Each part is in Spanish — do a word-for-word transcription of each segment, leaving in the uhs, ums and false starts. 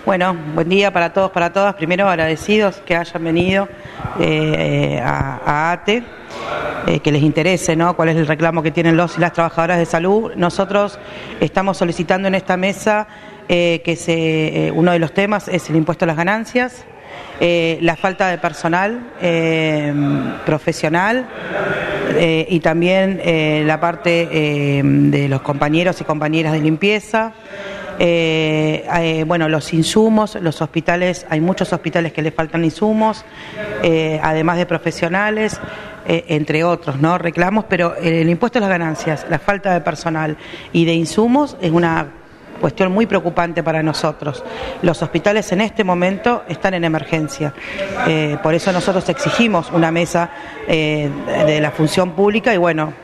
Bueno, buen día para todos, para todas. Primero agradecidos que hayan venido eh, a, a ATE, eh, que les interese, ¿no?, cuál es el reclamo que tienen los y las trabajadoras de salud. Nosotros estamos solicitando en esta mesa eh, que se, eh, uno de los temas es el impuesto a las ganancias, eh, la falta de personal eh, profesional eh, y también eh, la parte eh, de los compañeros y compañeras de limpieza. Eh, eh, bueno, los insumos, los hospitales, hay muchos hospitales que les faltan insumos, eh, además de profesionales, eh, entre otros, ¿no?, reclamos, pero el impuesto a las ganancias, la falta de personal y de insumos es una cuestión muy preocupante para nosotros. Los hospitales en este momento están en emergencia, eh, por eso nosotros exigimos una mesa eh, de la función pública y bueno,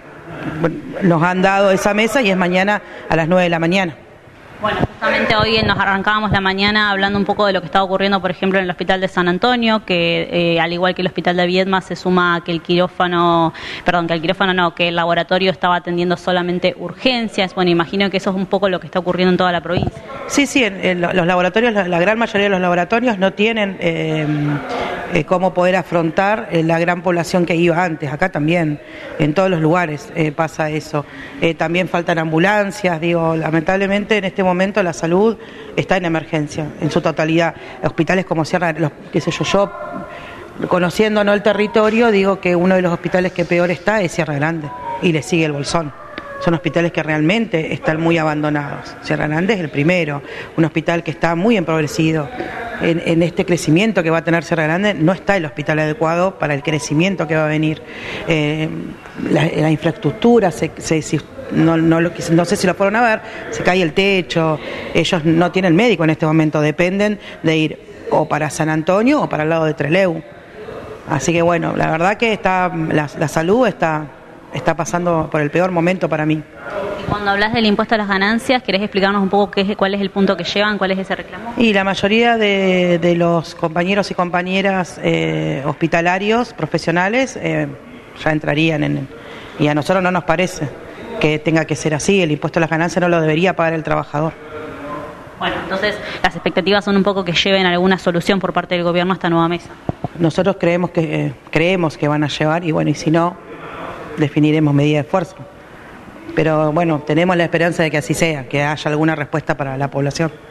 nos han dado esa mesa y es mañana a las nueve de la mañana. Bueno, justamente hoy nos arrancábamos la mañana hablando un poco de lo que está ocurriendo, por ejemplo, en el Hospital de San Antonio, que eh, al igual que el Hospital de Viedma se suma que el quirófano, perdón, que el quirófano no, que el laboratorio estaba atendiendo solamente urgencias. Bueno, imagino que eso es un poco lo que está ocurriendo en toda la provincia. Sí, sí, en, en los laboratorios, la, la gran mayoría de los laboratorios no tienen eh, eh, cómo poder afrontar eh, la gran población que iba antes. Acá también, en todos los lugares eh, pasa eso. Eh, también faltan ambulancias, digo, lamentablemente en este momento la salud está en emergencia en su totalidad. Hospitales como Sierra, los, qué sé yo, yo conociendo no el territorio, digo que uno de los hospitales que peor está es Sierra Grande y le sigue el Bolsón. Son hospitales que realmente están muy abandonados. Sierra Grande es el primero, un hospital que está muy empobrecido. En, en este crecimiento que va a tener Sierra Grande no está el hospital adecuado para el crecimiento que va a venir. Eh, la, la infraestructura, se, se, si, no, no, lo, no sé si lo fueron a ver, se cae el techo, ellos no tienen médico en este momento, dependen de ir o para San Antonio o para el lado de Trelew. Así que bueno, la verdad que está la, la salud está... está pasando por el peor momento para mí. Y cuando hablas del impuesto a las ganancias, ¿querés explicarnos un poco qué es, cuál es el punto que llevan, cuál es ese reclamo? Y la mayoría de, de los compañeros y compañeras eh, hospitalarios, profesionales, eh, ya entrarían en... Y a nosotros no nos parece que tenga que ser así, el impuesto a las ganancias no lo debería pagar el trabajador. Bueno, entonces las expectativas son un poco que lleven alguna solución por parte del gobierno a esta nueva mesa. Nosotros creemos que, eh, creemos que van a llevar y bueno, y si no... definiremos medidas de esfuerzo. Pero bueno, tenemos la esperanza de que así sea, que haya alguna respuesta para la población.